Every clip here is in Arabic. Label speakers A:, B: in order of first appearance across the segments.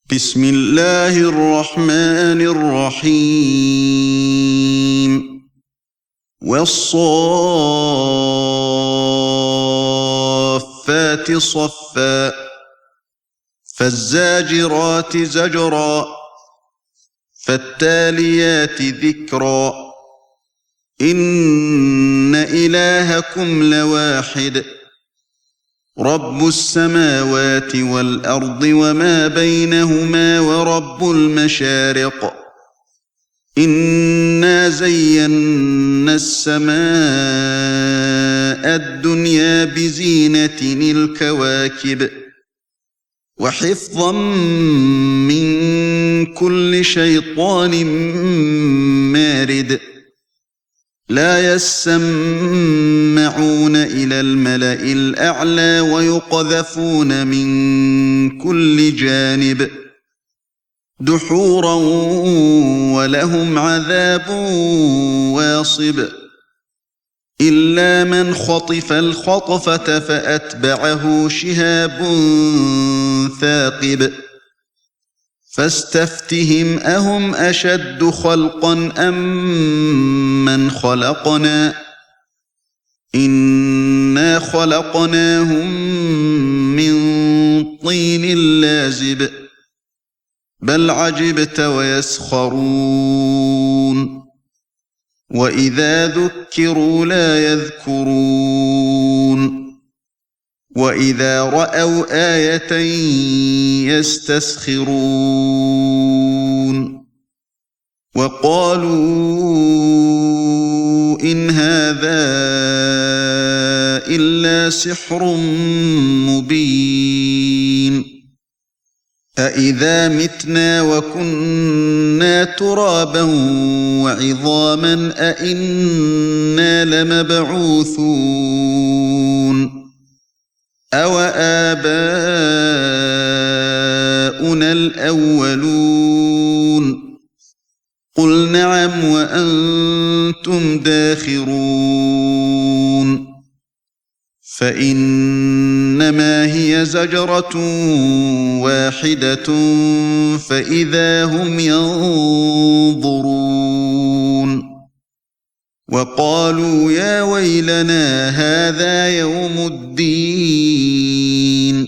A: بسم الله الرحمن الرحيم والصافات صفا فالزاجرات زجرا فالتاليات ذكرا إن إلهكم لواحد رب السماوات والأرض وما بينهما ورب المشارق إنا زينا السماء الدنيا بزينة الكواكب وحفظا من كل شيطان مارد لا يسمعون إلى الملأ الأعلى ويقذفون من كل جانب دحورا ولهم عذاب واصب إلا من خطف الخطفة فأتبعه شهاب ثاقب فاستفتهم أهم أشد خلقا أم من خلقنا إنا خلقناهم من طين لازب بل عجبت ويسخرون وإذا ذكروا لا يذكرون وإذا رأوا آية يستسخرون وقالوا إن هذا إلا سحر مبين أإذا متنا وكنا ترابا وعظاما أإنا لمبعوثون أَوَآبَاؤُنَا الْأَوَّلُونَ قُلْ نَعَمْ وَأَنْتُمْ دَاخِرُونَ فَإِنَّمَا هِيَ زَجْرَةٌ وَاحِدَةٌ فَإِذَا هُمْ يَنظُرُونَ وَقَالُوا يَا وَيْلَنَا هَذَا يَوْمُ الدِّينِ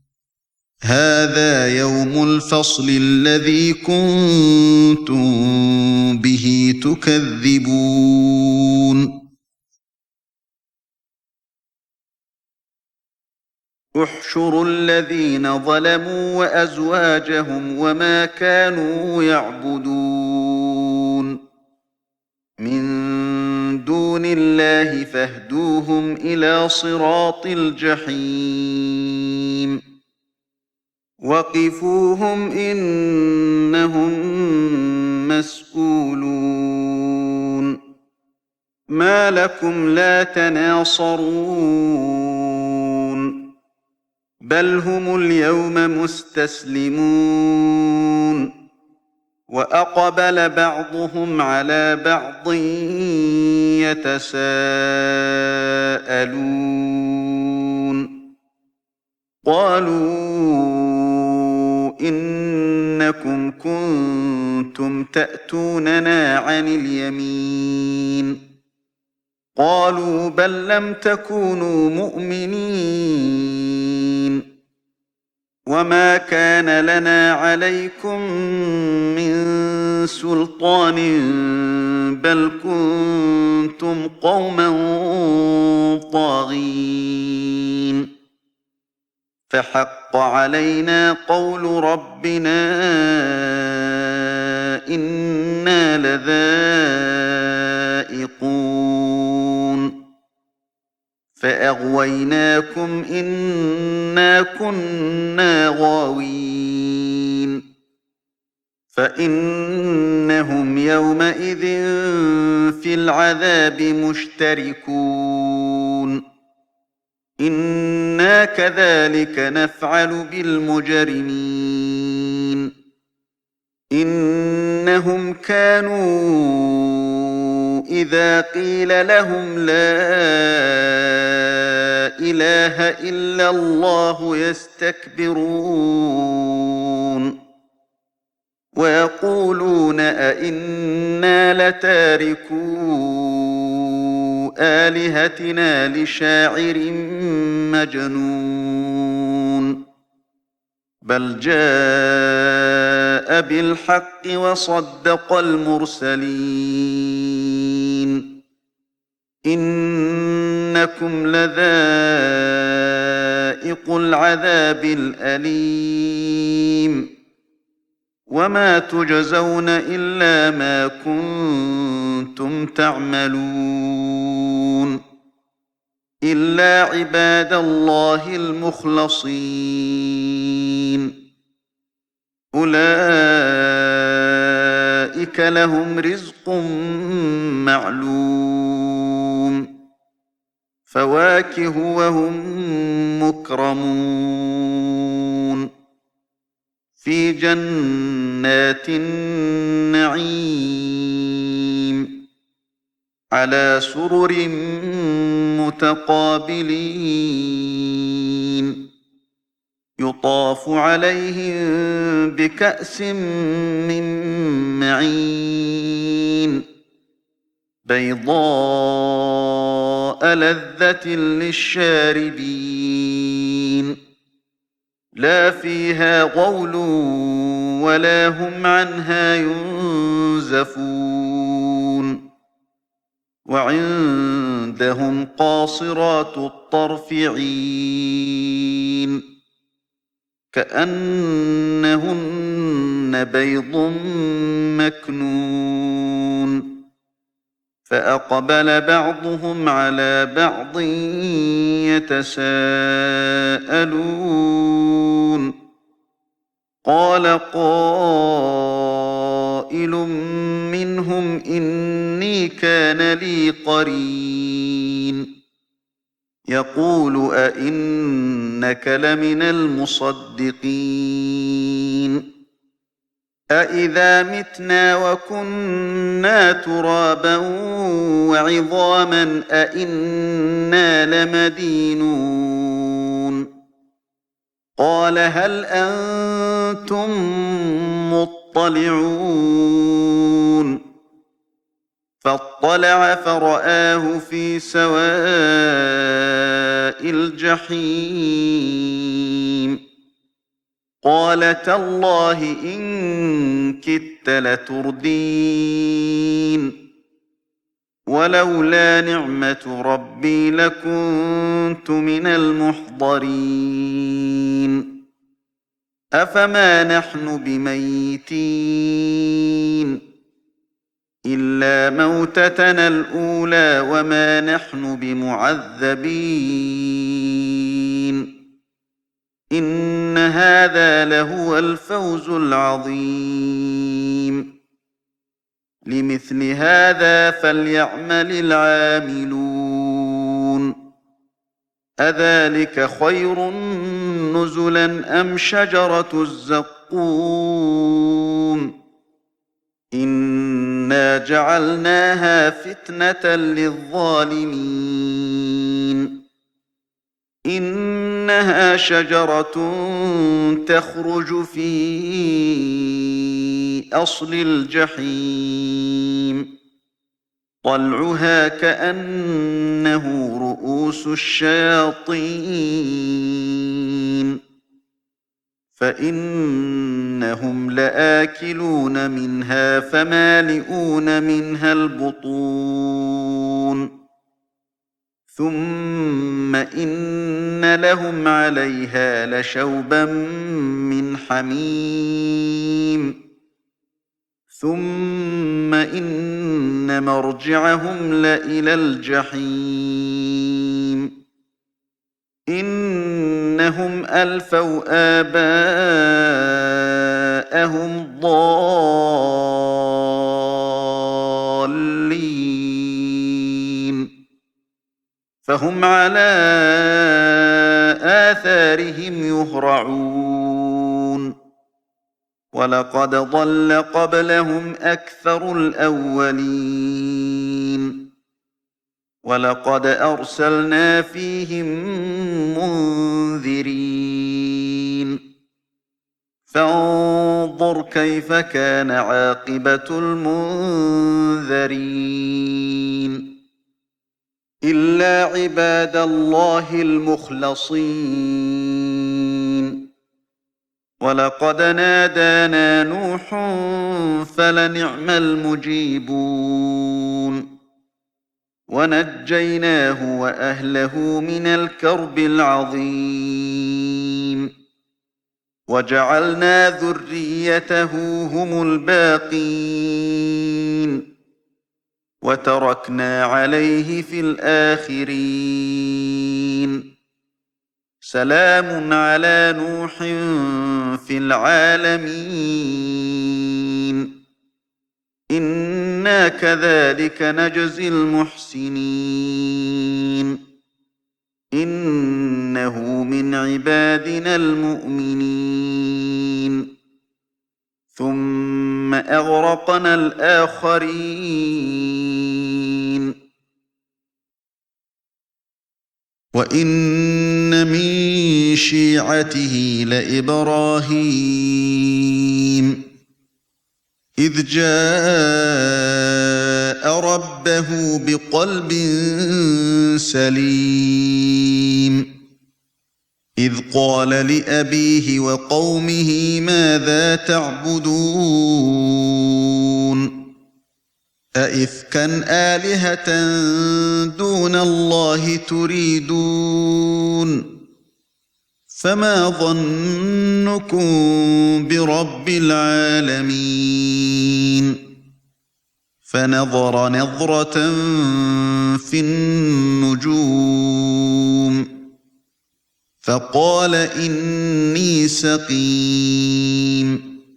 A: هَذَا يَوْمُ الْفَصْلِ الَّذِي كُنتُم بِهِ تُكَذِّبُونَ احشروا الذين ظلموا وأزواجهم وما كانوا يعبدون من دون الله فاهدوهم إلى صراط الجحيم وقفوهم إنهم مسؤولون ما لكم لا تناصرون بل هم اليوم مستسلمون وأقبل بعضهم على بعض يتساءلون قالوا إنكم كنتم تأتوننا عن اليمين قالوا بل لم تكونوا مؤمنين وما كان لنا عليكم من سلطان بل كنتم قوما طاغين فحق علينا قول ربنا إنا لذائقون فأغويناكم إنا كنا غاوين فإنهم يومئذ في العذاب مشتركون إنا كذلك نفعل بالمجرمين إنهم كانوا إذا قيل لهم لا إله إلا الله يستكبرون أئنا لتاركو آلهتنا لشاعر مجنون بل جاء بالحق وصدق المرسلين إنكم لذائق العذاب الأليم وما تجزون إلا ما كنتم تعملون إلا عباد الله المخلصين أولئك لهم رزق معلوم فواكه وهم مكرمون في جنات النعيم على سرر متقابلين يطاف عليهم بكأس من معين بيضاء لذة للشاربين لا فيها غول ولا هم عنها ينزفون وعندهم قاصرات الطرف عين كأنهن بيض مكنون فأقبل بعضهم على بعض يتساءلون قال قائل منهم إني كان لي قرين يقول أئنك لمن المصدقين أئذا متنا وكنا ترابا وعظاما أئنا لمدينون قال هل أنتم مطلعون فاطلع فرآه في سواء الجحيم قال تالله إن كدت لتردين ولولا نعمة ربي لكنت من المحضرين أفما نحن بميتين إلا موتتنا الأولى وما نحن بمعذبين إن هذا لهو الفوز العظيم لمثل هذا فليعمل العاملون أذلك خير نزلا أم شجرة الزقوم إنا جعلناها فتنة للظالمين إنها شجرة تخرج في أصل الجحيم طلعها كأنه رؤوس الشياطين فإنهم لآكلون منها فمالئون منها البطون ثم إن لهم عليها لشوبا من حميم ثم إن مرجعهم لإلى الجحيم إنهم ألفوا آباءهم ضالين فهم على آثارهم يهرعون ولقد ضل قبلهم أكثر الأولين ولقد أرسلنا فيهم منذرين فانظر كيف كان عاقبة المنذرين إلا عباد الله المخلصين ولقد نادانا نوح فلنعم المجيبون ونجيناه وأهله من الكرب العظيم وجعلنا ذريته هم الباقين وتركنا عليه في الآخرين سلام على نوح في العالمين إنا كذلك نجزي المحسنين إنه من عبادنا المؤمنين ثم أغرقنا الآخرين وإن من شيعته لإبراهيم إذ جاء ربه بقلب سليم إذ قال لأبيه وقومه ماذا تعبدون أئفكا آلهة دون الله تريدون فما ظنكم برب العالمين فنظر نظرة في النجوم فقال إني سقيم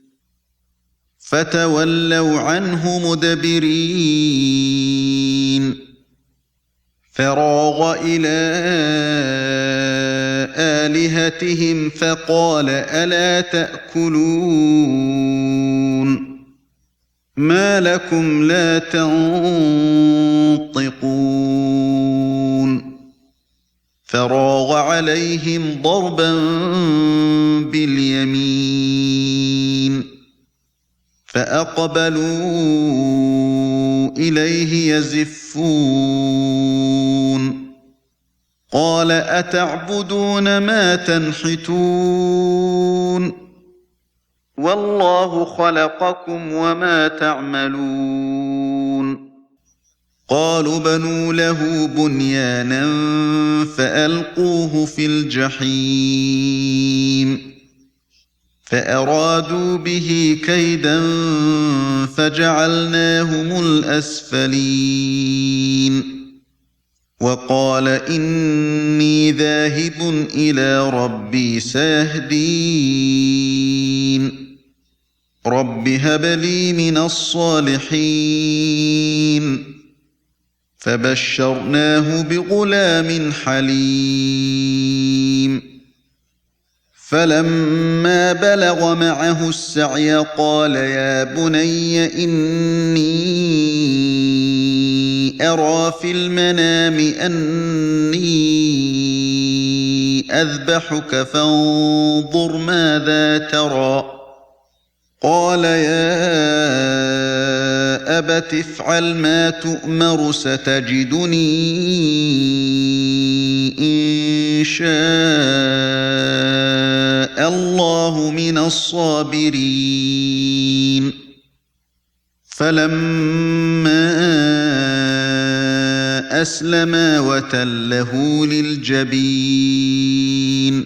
A: فتولوا عنه مدبرين فراغ إلى آلهتهم فقال ألا تأكلون ما لكم لا تنطقون فراغ عليهم ضربا باليمين فأقبلوا إليه يزفون قال أتعبدون ما تنحتون والله خلقكم وما تعملون قالوا بنوا له بنيانا فألقوه في الجحيم فأرادوا به كيدا فجعلناهم الأسفلين وقال إني ذاهب إلى ربي سيهدين رب هب لي من الصالحين فبشرناه بغلام حليم فلما بلغ معه السعي قال يا بني إني أرى في المنام أني أذبحك فانظر ماذا ترى قال يا أبت افعل ما تؤمر ستجدني إن شاء الله من الصابرين فلما أسلما وتله للجبين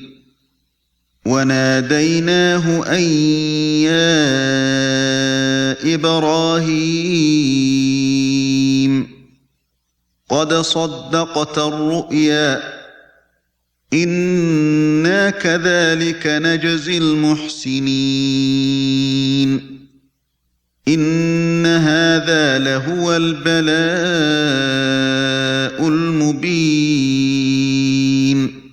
A: وناديناه أن يا إبراهيم قد صدقت الرؤيا إنا كذلك نجزي المحسنين إن هذا لهو البلاء المبين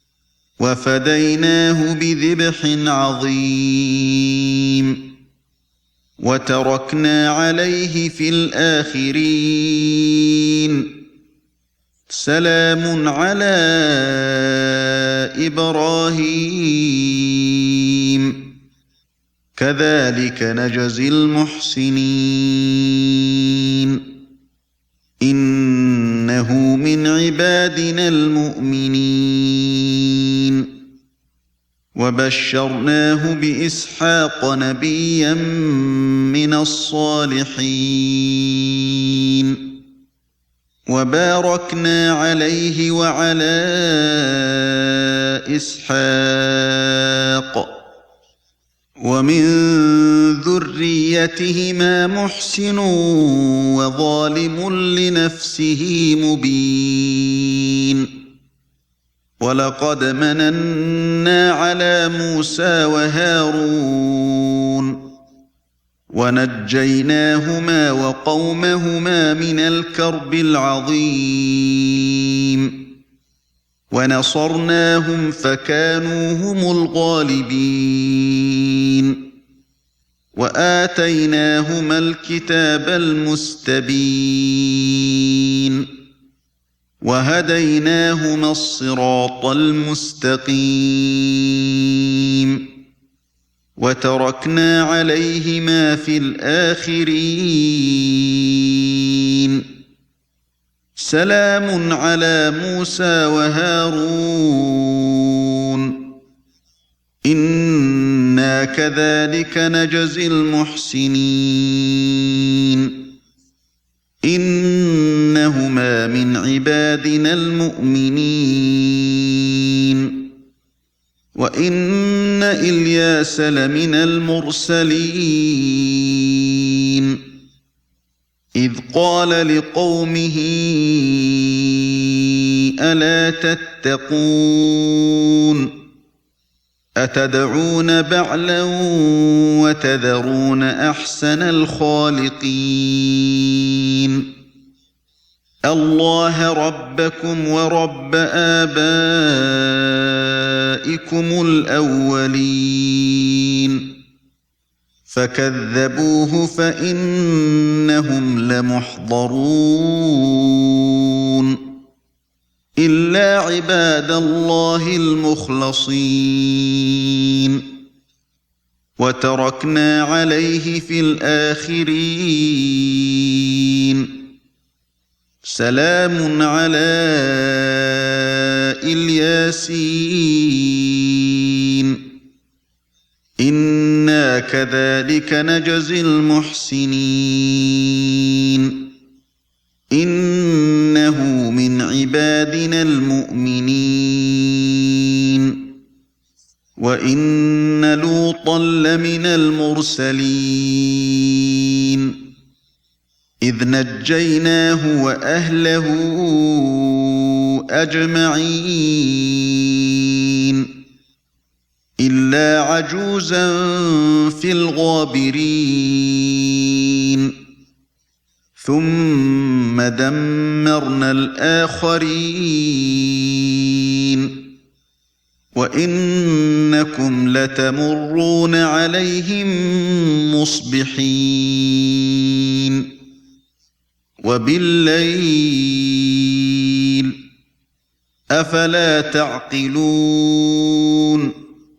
A: وفديناه بذبح عظيم وتركنا عليه في الآخرين سلام على إبراهيم كذلك نجزي المحسنين إنه من عبادنا المؤمنين وبشرناه بإسحاق نبيا من الصالحين وباركنا عليه وعلى إسحاق ومن ذريتهما محسن وظالم لنفسه مبين ولقد مننا على موسى وهارون ونجيناهما وقومهما من الكرب العظيم ونصرناهم فكانوا هم الغالبين وآتيناهما الكتاب المستبين وهديناهما الصراط المستقيم وتركنا عليهما في الآخرين سلام على موسى وهارون إنا كذلك نجزي المحسنين إنهما من عبادنا المؤمنين وإن إلياس لمن المرسلين إذ قال لقومه ألا تتقون أتدعون بعلا وتذرون أحسن الخالقين الله ربكم ورب آبائكم الأولين فكذبوه فإنهم لمحضرون إلا عباد الله المخلصين وتركنا عليه في الآخرين سلام على الياسين إنا كذلك نجزي المحسنين إنه من عبادنا المؤمنين وإن لوطا لمن المرسلين إذ نجيناه وأهله أجمعين إلا عجوزا في الغابرين ثم دمرنا الآخرين وإنكم لتمرون عليهم مصبحين وبالليل أفلا تعقلون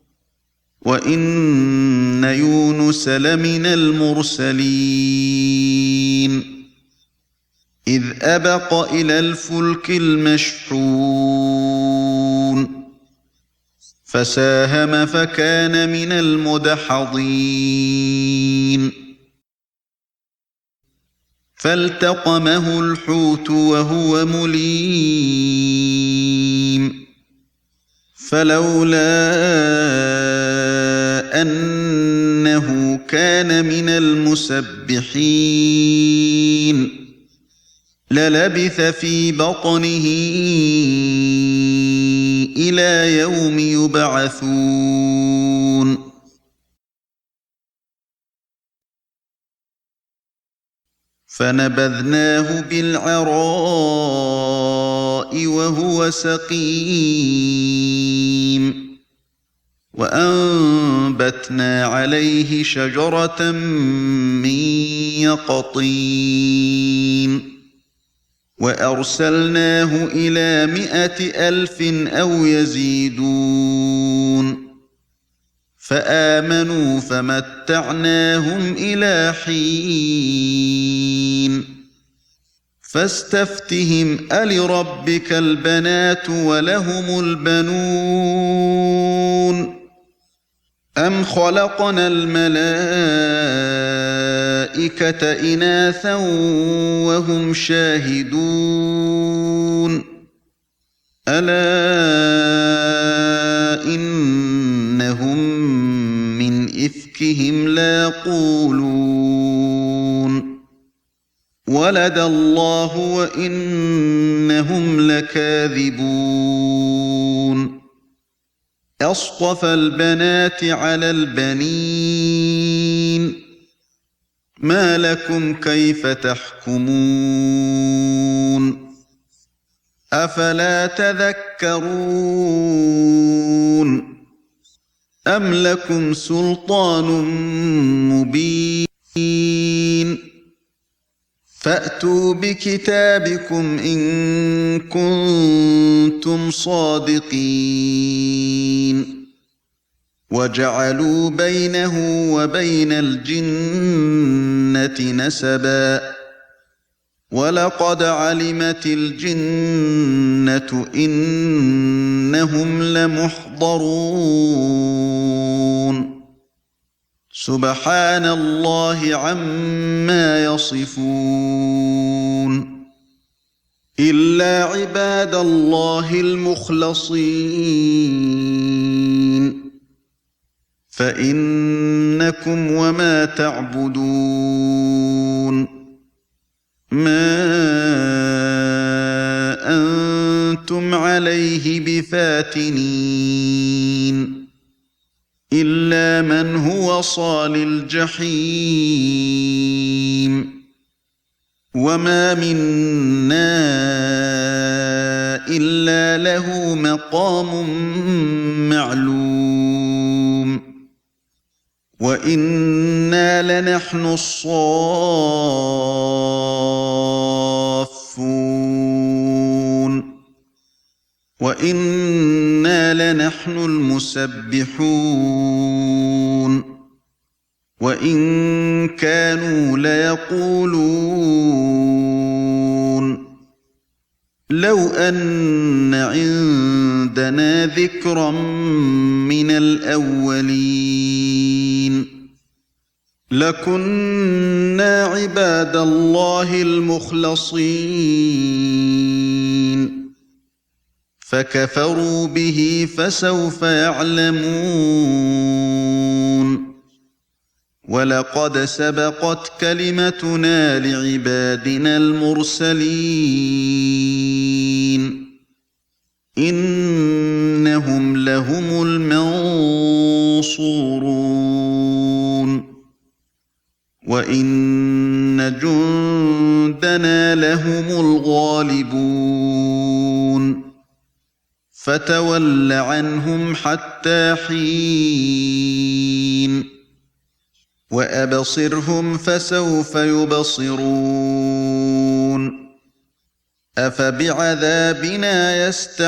A: وإن يونس لمن المرسلين إذ أبق إلى الفلك المشحون فساهم فكان من المدحضين فالتقمه الحوت وهو مليم فلولا أنه كان من المسبحين للبث في بطنه إلى يوم يبعثون فنبذناه بالعراء وهو سقيم وأنبتنا عليه شجرة من يقطين وأرسلناه إلى 100,000 أو يزيدون فآمنوا فمتعناهم إلى حين فاستفتهم ألربك البنات ولهم البنون أم خلقنا الملائكة إناثا وهم شاهدون ألا إنهم من إفكهم ليقولون ولد الله وإنهم لكاذبون أصطفى البنات على البنين ما لكم كيف تحكمون أفلا تذكرون أم لكم سلطان مبين فأتوا بكتابكم إن كنتم صادقين وجعلوا بينه وبين الجنة نسبا ولقد علمت الجنة إنهم لمحضرون سبحان الله عما يصفون إلا عباد الله المخلصين فإنكم وما تعبدون ما أنتم عليه بفاتنين إلا من هو صال الجحيم وما منا إلا له مقام معلوم وإنا لنحن الصافون وإنا لنحن المسبحون وإن كانوا ليقولون لو أن عندنا ذكرا من الأولين لكنا عباد الله المخلصين فكفروا به فسوف يعلمون ولقد سبقت كلمتنا لعبادنا المرسلين إنهم لهم المنصورون وإن جندنا لهم الغالبون فتول عنهم حتى حين وأبصرهم فسوف يبصرون أفبعذابنا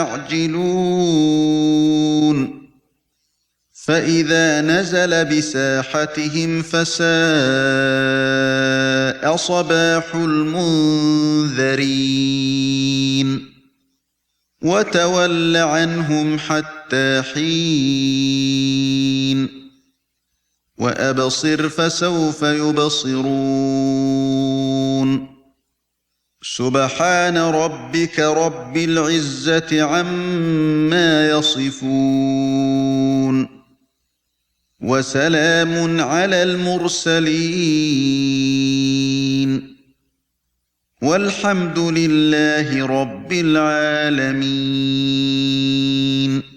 A: يستعجلون فإذا نزل بساحتهم فساء صباح المنذرين وتول عنهم حتى حين وأبصر فسوف يبصرون سبحان ربك رب العزة عما يصفون وسلام على المرسلين والحمد لله رب العالمين.